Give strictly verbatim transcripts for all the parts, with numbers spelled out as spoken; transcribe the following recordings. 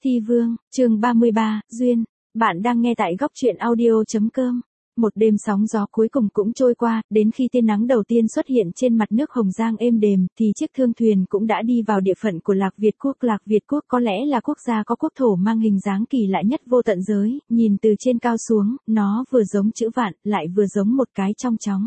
Thi Vương, chương ba mươi ba, Duyên. Bạn đang nghe tại góc truyện audio.com. Một đêm sóng gió cuối cùng cũng trôi qua, đến khi tia nắng đầu tiên xuất hiện trên mặt nước Hồng Giang êm đềm, thì chiếc thương thuyền cũng đã đi vào địa phận của Lạc Việt Quốc. Lạc Việt Quốc có lẽ là quốc gia có quốc thổ mang hình dáng kỳ lạ nhất vô tận giới, nhìn từ trên cao xuống, nó vừa giống chữ vạn, lại vừa giống một cái trong chóng.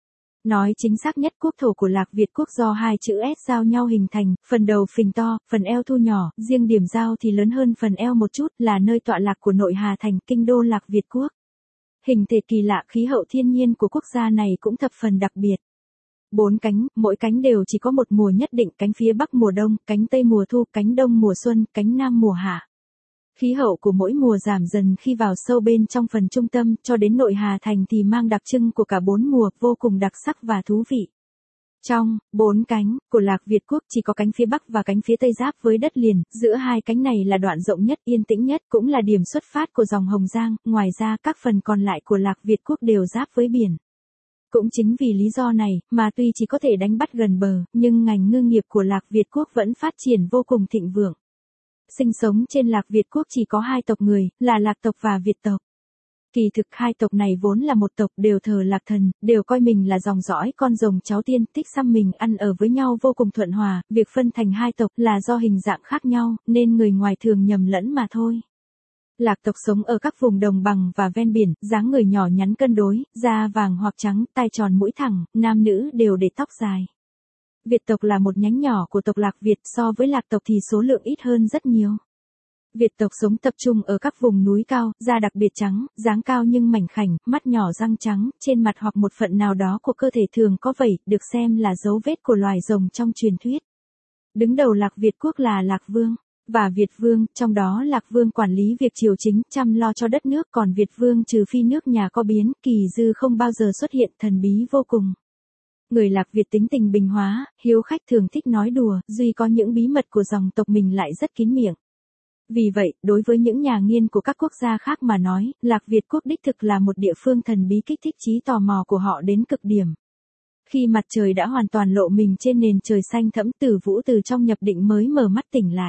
Nói chính xác nhất, quốc thổ của Lạc Việt Quốc do hai chữ S giao nhau hình thành, phần đầu phình to, phần eo thu nhỏ, riêng điểm giao thì lớn hơn phần eo một chút, là nơi tọa lạc của nội Hà Thành, kinh đô Lạc Việt Quốc. Hình thể kỳ lạ, khí hậu thiên nhiên của quốc gia này cũng thập phần đặc biệt. Bốn cánh, mỗi cánh đều chỉ có một mùa nhất định, cánh phía bắc mùa đông, cánh tây mùa thu, cánh đông mùa xuân, cánh nam mùa hạ. Khí hậu của mỗi mùa giảm dần khi vào sâu bên trong phần trung tâm, cho đến nội Hà Thành thì mang đặc trưng của cả bốn mùa, vô cùng đặc sắc và thú vị. Trong bốn cánh của Lạc Việt Quốc chỉ có cánh phía bắc và cánh phía tây giáp với đất liền, giữa hai cánh này là đoạn rộng nhất, yên tĩnh nhất, cũng là điểm xuất phát của dòng Hồng Giang, ngoài ra các phần còn lại của Lạc Việt Quốc đều giáp với biển. Cũng chính vì lý do này, mà tuy chỉ có thể đánh bắt gần bờ, nhưng ngành ngư nghiệp của Lạc Việt Quốc vẫn phát triển vô cùng thịnh vượng. Sinh sống trên Lạc Việt Quốc chỉ có hai tộc người, là Lạc tộc và Việt tộc. Kỳ thực hai tộc này vốn là một tộc, đều thờ Lạc Thần, đều coi mình là dòng dõi con rồng cháu tiên, thích xăm mình, ăn ở với nhau vô cùng thuận hòa. Việc phân thành hai tộc là do hình dạng khác nhau, nên người ngoài thường nhầm lẫn mà thôi. Lạc tộc sống ở các vùng đồng bằng và ven biển, dáng người nhỏ nhắn cân đối, da vàng hoặc trắng, tai tròn mũi thẳng, nam nữ đều để tóc dài. Việt tộc là một nhánh nhỏ của tộc Lạc Việt, so với Lạc tộc thì số lượng ít hơn rất nhiều. Việt tộc sống tập trung ở các vùng núi cao, da đặc biệt trắng, dáng cao nhưng mảnh khảnh, mắt nhỏ răng trắng, trên mặt hoặc một phận nào đó của cơ thể thường có vảy, được xem là dấu vết của loài rồng trong truyền thuyết. Đứng đầu Lạc Việt Quốc là Lạc Vương và Việt Vương, trong đó Lạc Vương quản lý việc triều chính, chăm lo cho đất nước, còn Việt Vương trừ phi nước nhà có biến, kỳ dư không bao giờ xuất hiện, thần bí vô cùng. Người Lạc Việt tính tình bình hóa, hiếu khách, thường thích nói đùa, duy có những bí mật của dòng tộc mình lại rất kín miệng. Vì vậy, đối với những nhà nghiên của các quốc gia khác mà nói, Lạc Việt Quốc đích thực là một địa phương thần bí, kích thích trí tò mò của họ đến cực điểm. Khi mặt trời đã hoàn toàn lộ mình trên nền trời xanh thẫm, Tử Vũ từ trong nhập định mới mở mắt tỉnh lại.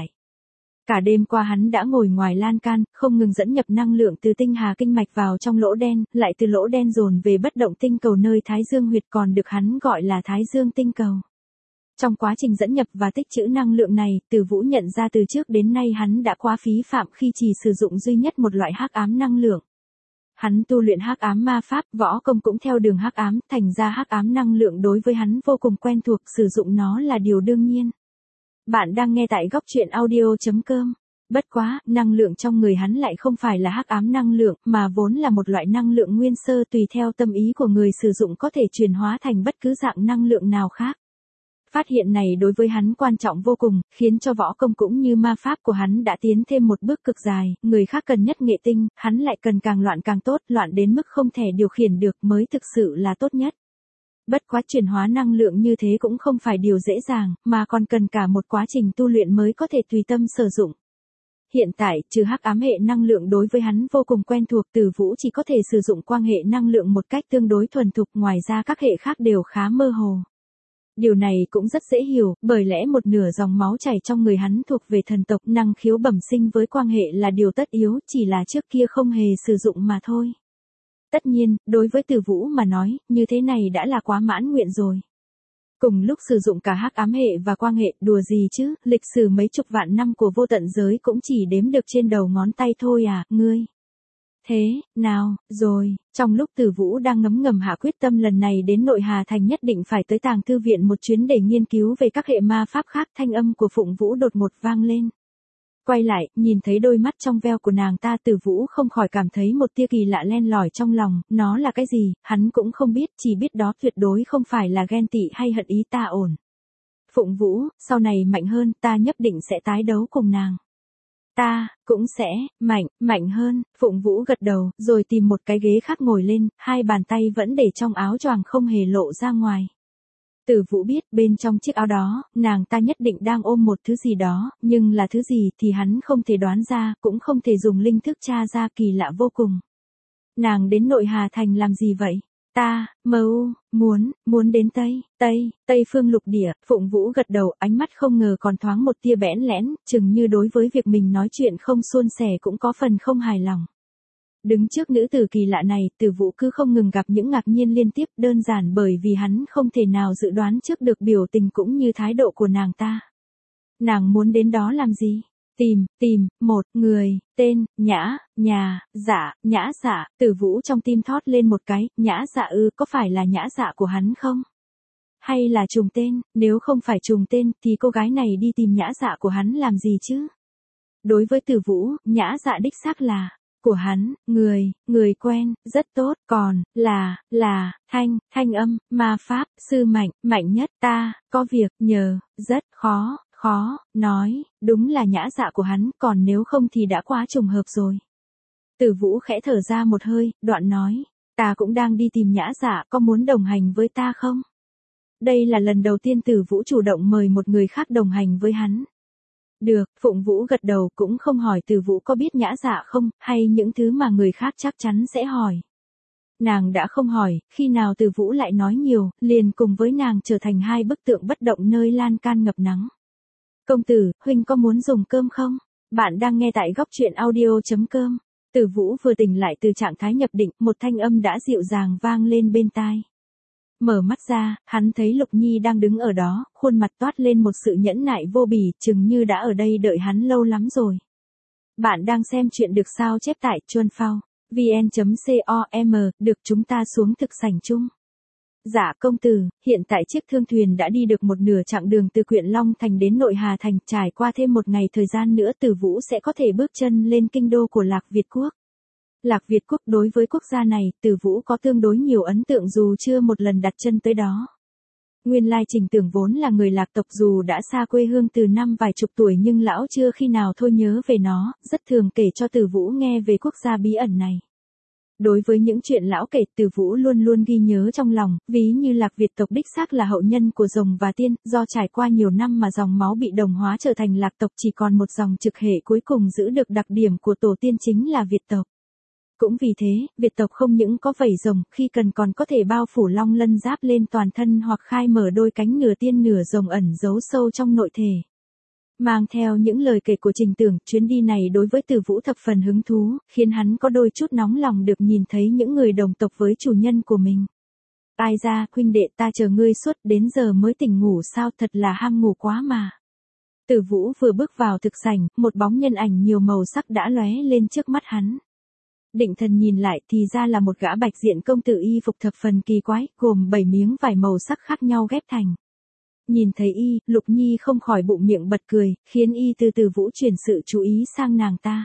Cả đêm qua hắn đã ngồi ngoài lan can, không ngừng dẫn nhập năng lượng từ tinh hà kinh mạch vào trong lỗ đen, lại từ lỗ đen dồn về bất động tinh cầu nơi Thái Dương huyệt, còn được hắn gọi là Thái Dương tinh cầu. Trong quá trình dẫn nhập và tích trữ năng lượng này, Tử Vũ nhận ra từ trước đến nay hắn đã quá phí phạm khi chỉ sử dụng duy nhất một loại hắc ám năng lượng. Hắn tu luyện hắc ám ma pháp, võ công cũng theo đường hắc ám, thành ra hắc ám năng lượng đối với hắn vô cùng quen thuộc, sử dụng nó là điều đương nhiên. Bạn đang nghe tại góc truyện audio.com. Bất quá, năng lượng trong người hắn lại không phải là hắc ám năng lượng, mà vốn là một loại năng lượng nguyên sơ, tùy theo tâm ý của người sử dụng có thể chuyển hóa thành bất cứ dạng năng lượng nào khác. Phát hiện này đối với hắn quan trọng vô cùng, khiến cho võ công cũng như ma pháp của hắn đã tiến thêm một bước cực dài, người khác cần nhất nghệ tinh, hắn lại cần càng loạn càng tốt, loạn đến mức không thể điều khiển được mới thực sự là tốt nhất. Bất quá chuyển hóa năng lượng như thế cũng không phải điều dễ dàng, mà còn cần cả một quá trình tu luyện mới có thể tùy tâm sử dụng. Hiện tại, trừ hắc ám hệ năng lượng đối với hắn vô cùng quen thuộc, Tử Vũ chỉ có thể sử dụng quang hệ năng lượng một cách tương đối thuần thục, ngoài ra các hệ khác đều khá mơ hồ. Điều này cũng rất dễ hiểu, bởi lẽ một nửa dòng máu chảy trong người hắn thuộc về thần tộc, năng khiếu bẩm sinh với quang hệ là điều tất yếu, chỉ là trước kia không hề sử dụng mà thôi. Tất nhiên, đối với Tử Vũ mà nói, như thế này đã là quá mãn nguyện rồi. Cùng lúc sử dụng cả hắc ám hệ và quang hệ, đùa gì chứ, lịch sử mấy chục vạn năm của vô tận giới cũng chỉ đếm được trên đầu ngón tay thôi à, ngươi. Thế, nào, rồi, trong lúc Tử Vũ đang ngấm ngầm hạ quyết tâm lần này đến nội Hà Thành nhất định phải tới tàng thư viện một chuyến để nghiên cứu về các hệ ma pháp khác, thanh âm của Phụng Vũ đột ngột vang lên. Quay lại, nhìn thấy đôi mắt trong veo của nàng ta, Tử Vũ không khỏi cảm thấy một tia kỳ lạ len lỏi trong lòng, nó là cái gì, hắn cũng không biết, chỉ biết đó tuyệt đối không phải là ghen tị hay hận ý ta ổn. Phụng Vũ, sau này mạnh hơn, ta nhất định sẽ tái đấu cùng nàng. Ta, cũng sẽ, mạnh, mạnh hơn, Phụng Vũ gật đầu, rồi tìm một cái ghế khác ngồi lên, hai bàn tay vẫn để trong áo choàng không hề lộ ra ngoài. Tử Vũ biết bên trong chiếc áo đó, nàng ta nhất định đang ôm một thứ gì đó, nhưng là thứ gì thì hắn không thể đoán ra, cũng không thể dùng linh thức tra ra, kỳ lạ vô cùng. Nàng đến nội Hà Thành làm gì vậy? Ta, mưu, muốn, muốn đến Tây, Tây, Tây phương lục địa, Phụng Vũ gật đầu, ánh mắt không ngờ còn thoáng một tia bẽn lẽn, chừng như đối với việc mình nói chuyện không suôn sẻ cũng có phần không hài lòng. Đứng trước nữ tử kỳ lạ này, Tử Vũ cứ không ngừng gặp những ngạc nhiên liên tiếp, đơn giản bởi vì hắn không thể nào dự đoán trước được biểu tình cũng như thái độ của nàng ta. Nàng muốn đến đó làm gì? Tìm, tìm, một người, tên, Nhã, nhà, Dạ, Nhã Dạ, Tử Vũ trong tim thót lên một cái, Nhã Dạ ư, có phải là Nhã Dạ của hắn không? Hay là trùng tên, nếu không phải trùng tên thì cô gái này đi tìm Nhã Dạ của hắn làm gì chứ? Đối với Tử Vũ, Nhã Dạ đích xác là của hắn, người, người quen, rất tốt, còn, là, là, thanh, thanh âm, ma pháp, sư mạnh, mạnh nhất, ta, có việc, nhờ, rất, khó, khó, nói, đúng là Nhã Dạ của hắn, còn nếu không thì đã quá trùng hợp rồi. Tử Vũ khẽ thở ra một hơi, đoạn nói, ta cũng đang đi tìm Nhã Dạ, có muốn đồng hành với ta không? Đây là lần đầu tiên Tử Vũ chủ động mời một người khác đồng hành với hắn. Được, Phụng Vũ gật đầu cũng không hỏi Tử Vũ có biết Nhã Dạ không, hay những thứ mà người khác chắc chắn sẽ hỏi. Nàng đã không hỏi, khi nào Tử Vũ lại nói nhiều, liền cùng với nàng trở thành hai bức tượng bất động nơi lan can ngập nắng. Công tử, huynh có muốn dùng cơm không? Bạn đang nghe tại góc truyện audio.com. Tử Vũ vừa tỉnh lại từ trạng thái nhập định, một thanh âm đã dịu dàng vang lên bên tai. Mở mắt ra, hắn thấy Lục Nhi đang đứng ở đó, khuôn mặt toát lên một sự nhẫn nại vô bì, chừng như đã ở đây đợi hắn lâu lắm rồi. Bạn đang xem chuyện được sao chép tại chuan phao, vn.com, được chúng ta xuống thực sảnh chung. Dạ công tử, hiện tại chiếc thương thuyền đã đi được một nửa chặng đường từ Quyện Long Thành đến Nội Hà Thành, trải qua thêm một ngày thời gian nữa Tử Vũ sẽ có thể bước chân lên kinh đô của Lạc Việt Quốc. Lạc Việt Quốc đối với quốc gia này, Tử Vũ có tương đối nhiều ấn tượng dù chưa một lần đặt chân tới đó. Nguyên lai Trình Tưởng vốn là người Lạc tộc dù đã xa quê hương từ năm vài chục tuổi nhưng lão chưa khi nào thôi nhớ về nó, rất thường kể cho Tử Vũ nghe về quốc gia bí ẩn này. Đối với những chuyện lão kể, Tử Vũ luôn luôn ghi nhớ trong lòng, ví như Lạc Việt tộc đích xác là hậu nhân của rồng và tiên, do trải qua nhiều năm mà dòng máu bị đồng hóa trở thành Lạc tộc chỉ còn một dòng trực hệ cuối cùng giữ được đặc điểm của tổ tiên chính là Việt tộc. Cũng vì thế, Việt tộc không những có vảy rồng, khi cần còn có thể bao phủ long lân giáp lên toàn thân hoặc khai mở đôi cánh nửa tiên nửa rồng ẩn giấu sâu trong nội thể. Mang theo những lời kể của Trình Tưởng, chuyến đi này đối với Tử Vũ thập phần hứng thú, khiến hắn có đôi chút nóng lòng được nhìn thấy những người đồng tộc với chủ nhân của mình. Ai ra, huynh đệ ta chờ ngươi suốt đến giờ mới tỉnh ngủ sao, thật là ham ngủ quá mà. Tử Vũ vừa bước vào thực sảnh, một bóng nhân ảnh nhiều màu sắc đã lóe lên trước mắt hắn. Định thần nhìn lại thì ra là một gã bạch diện công tử y phục thập phần kỳ quái, gồm bảy miếng vải màu sắc khác nhau ghép thành. Nhìn thấy y, Lục Nhi không khỏi bụng miệng bật cười, khiến y từ Tử Vũ chuyển sự chú ý sang nàng ta.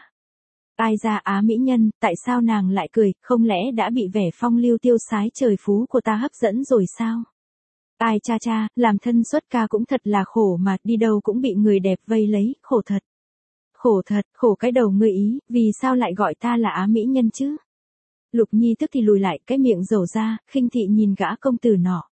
Ai ra Á mỹ nhân, tại sao nàng lại cười, không lẽ đã bị vẻ phong lưu tiêu sái trời phú của ta hấp dẫn rồi sao? Ai cha cha, làm thân xuất ca cũng thật là khổ mà, đi đâu cũng bị người đẹp vây lấy, khổ thật. Khổ thật, khổ cái đầu ngươi ý, vì sao lại gọi ta là Á mỹ nhân chứ? Lục Nhi tức thì lùi lại, cái miệng rầu ra, khinh thị nhìn gã công tử nọ.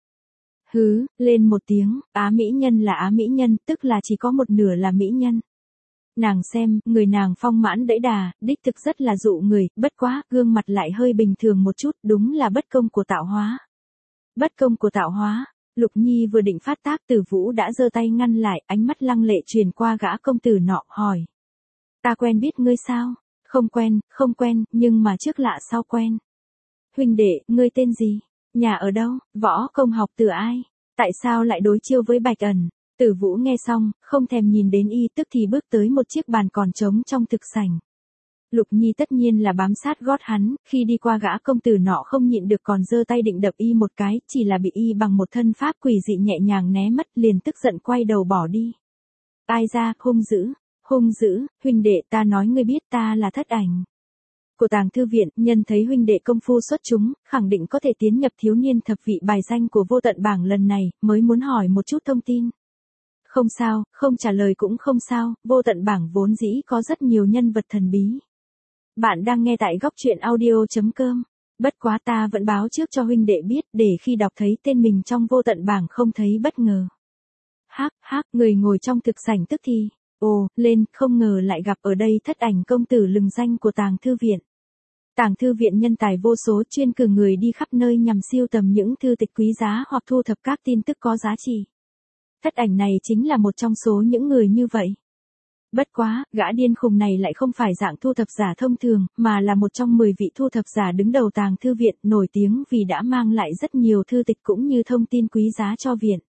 Hứ, lên một tiếng, Á mỹ nhân là Á mỹ nhân, tức là chỉ có một nửa là mỹ nhân. Nàng xem, người nàng phong mãn đẫy đà, đích thực rất là dụ người, bất quá, gương mặt lại hơi bình thường một chút, đúng là bất công của tạo hóa. Bất công của tạo hóa, Lục Nhi vừa định phát tác Tử Vũ đã giơ tay ngăn lại, ánh mắt lăng lệ truyền qua gã công tử nọ, hỏi. Ta quen biết ngươi sao? Không quen, không quen, nhưng mà trước lạ sau quen. Huynh đệ, ngươi tên gì? Nhà ở đâu? Võ công học từ ai? Tại sao lại đối chiêu với Bạch Ẩn? Tử Vũ nghe xong, không thèm nhìn đến y tức thì bước tới một chiếc bàn còn trống trong thực sảnh. Lục Nhi tất nhiên là bám sát gót hắn, khi đi qua gã công tử nọ không nhịn được còn giơ tay định đập y một cái, chỉ là bị y bằng một thân pháp quỷ dị nhẹ nhàng né mất, liền tức giận quay đầu bỏ đi. Ai ra, hung dữ, hung dữ, huynh đệ ta nói ngươi biết ta là Thất Ảnh của Tàng Thư Viện, nhân thấy huynh đệ công phu xuất chúng, khẳng định có thể tiến nhập thiếu niên thập vị bài danh của Vô Tận Bảng lần này, mới muốn hỏi một chút thông tin. Không sao, không trả lời cũng không sao, Vô Tận Bảng vốn dĩ có rất nhiều nhân vật thần bí. Bạn đang nghe tại góc truyện audio.com. Bất quá ta vẫn báo trước cho huynh đệ biết, để khi đọc thấy tên mình trong Vô Tận Bảng không thấy bất ngờ. Hắc, hắc, người ngồi trong thực sảnh tức thì, ồ, lên, không ngờ lại gặp ở đây Thất Ảnh công tử lừng danh của Tàng Thư Viện. Tàng thư viện nhân tài vô số chuyên cử người đi khắp nơi nhằm sưu tầm những thư tịch quý giá hoặc thu thập các tin tức có giá trị. Thất ảnh này chính là một trong số những người như vậy. Bất quá, gã điên khùng này lại không phải dạng thu thập giả thông thường, mà là một trong mười vị thu thập giả đứng đầu tàng thư viện, nổi tiếng vì đã mang lại rất nhiều thư tịch cũng như thông tin quý giá cho viện.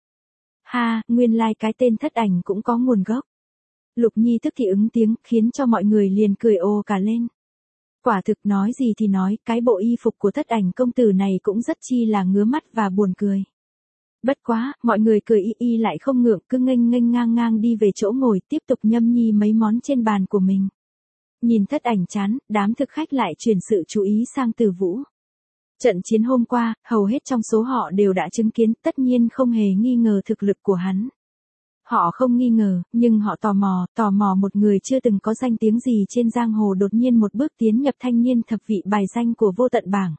Ha, nguyên lai like cái tên thất ảnh cũng có nguồn gốc. Lục Nhi tức thì ứng tiếng, khiến cho mọi người liền cười ồ cả lên. Quả thực nói gì thì nói, cái bộ y phục của thất ảnh công tử này cũng rất chi là ngứa mắt và buồn cười. Bất quá, mọi người cười y y lại không ngượng, cứ nghênh nghênh ngang ngang đi về chỗ ngồi, tiếp tục nhâm nhi mấy món trên bàn của mình. Nhìn thất ảnh chán, đám thực khách lại chuyển sự chú ý sang Từ Vũ. Trận chiến hôm qua, hầu hết trong số họ đều đã chứng kiến, tất nhiên không hề nghi ngờ thực lực của hắn. Họ không nghi ngờ, nhưng họ tò mò, tò mò một người chưa từng có danh tiếng gì trên giang hồ đột nhiên một bước tiến nhập thanh niên thập vị bài danh của vô tận bảng.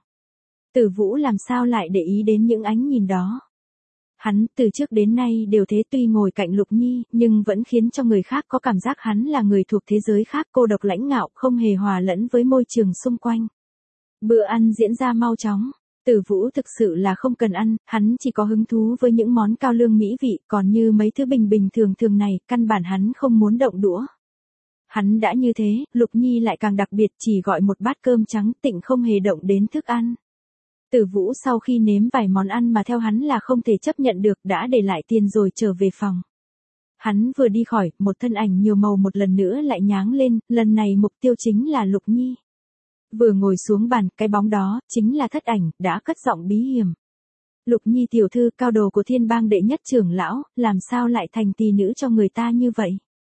Từ Vũ làm sao lại để ý đến những ánh nhìn đó. Hắn từ trước đến nay đều thế, tuy ngồi cạnh Lục Nhi, nhưng vẫn khiến cho người khác có cảm giác hắn là người thuộc thế giới khác, cô độc lãnh ngạo, không hề hòa lẫn với môi trường xung quanh. Bữa ăn diễn ra mau chóng. Từ Vũ thực sự là không cần ăn, hắn chỉ có hứng thú với những món cao lương mỹ vị, còn như mấy thứ bình bình thường thường này, căn bản hắn không muốn động đũa. Hắn đã như thế, Lục Nhi lại càng đặc biệt, chỉ gọi một bát cơm trắng, tịnh không hề động đến thức ăn. Từ Vũ sau khi nếm vài món ăn mà theo hắn là không thể chấp nhận được, đã để lại tiền rồi trở về phòng. Hắn vừa đi khỏi, một thân ảnh nhiều màu một lần nữa lại nháng lên, lần này mục tiêu chính là Lục Nhi. Vừa ngồi xuống bàn, cái bóng đó, chính là thất ảnh, đã cất giọng bí hiểm. Lục Nhi tiểu thư, cao đồ của Thiên Bang đệ nhất trưởng lão, làm sao lại thành tỳ nữ cho người ta như vậy?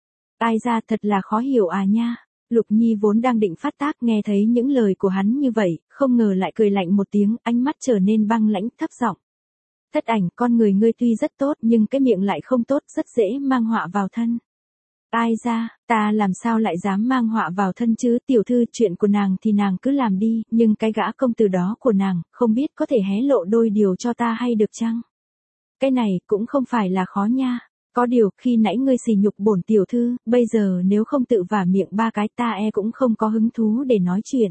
Ai ra, thật là khó hiểu à nha. Lục Nhi vốn đang định phát tác, nghe thấy những lời của hắn như vậy, không ngờ lại cười lạnh một tiếng, ánh mắt trở nên băng lãnh, thấp giọng. Thất ảnh, con người ngươi tuy rất tốt, nhưng cái miệng lại không tốt, rất dễ mang họa vào thân. Ai ra, ta làm sao lại dám mang họa vào thân chứ, tiểu thư, chuyện của nàng thì nàng cứ làm đi, nhưng cái gã công tử đó của nàng, không biết có thể hé lộ đôi điều cho ta hay được chăng? Cái này cũng không phải là khó nha. Có điều, khi nãy ngươi sỉ nhục bổn tiểu thư, bây giờ nếu không tự vả miệng ba cái, ta e cũng không có hứng thú để nói chuyện.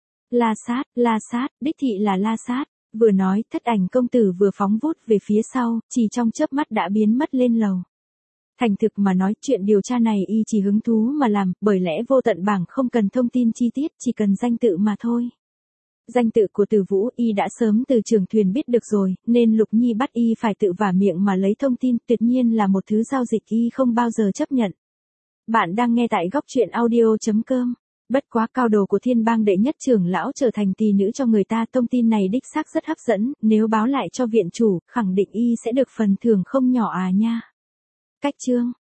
La Sát, La Sát, đích thị là La Sát. Vừa nói, thất ảnh công tử vừa phóng vút về phía sau, chỉ trong chớp mắt đã biến mất lên lầu. Thành thực mà nói, chuyện điều tra này y chỉ hứng thú mà làm, bởi lẽ vô tận bảng không cần thông tin chi tiết, chỉ cần danh tự mà thôi. Danh tự của Từ Vũ y đã sớm từ trường thuyền biết được rồi, nên Lục Nhi bắt y phải tự vả miệng mà lấy thông tin, tuyệt nhiên là một thứ giao dịch y không bao giờ chấp nhận. Bạn đang nghe tại góc truyện audio chấm com. Bất quá, cao đồ của Thiên Bang đệ nhất trưởng lão trở thành tỳ nữ cho người ta, thông tin này đích xác rất hấp dẫn, nếu báo lại cho viện chủ, khẳng định y sẽ được phần thưởng không nhỏ à nha. Cách chương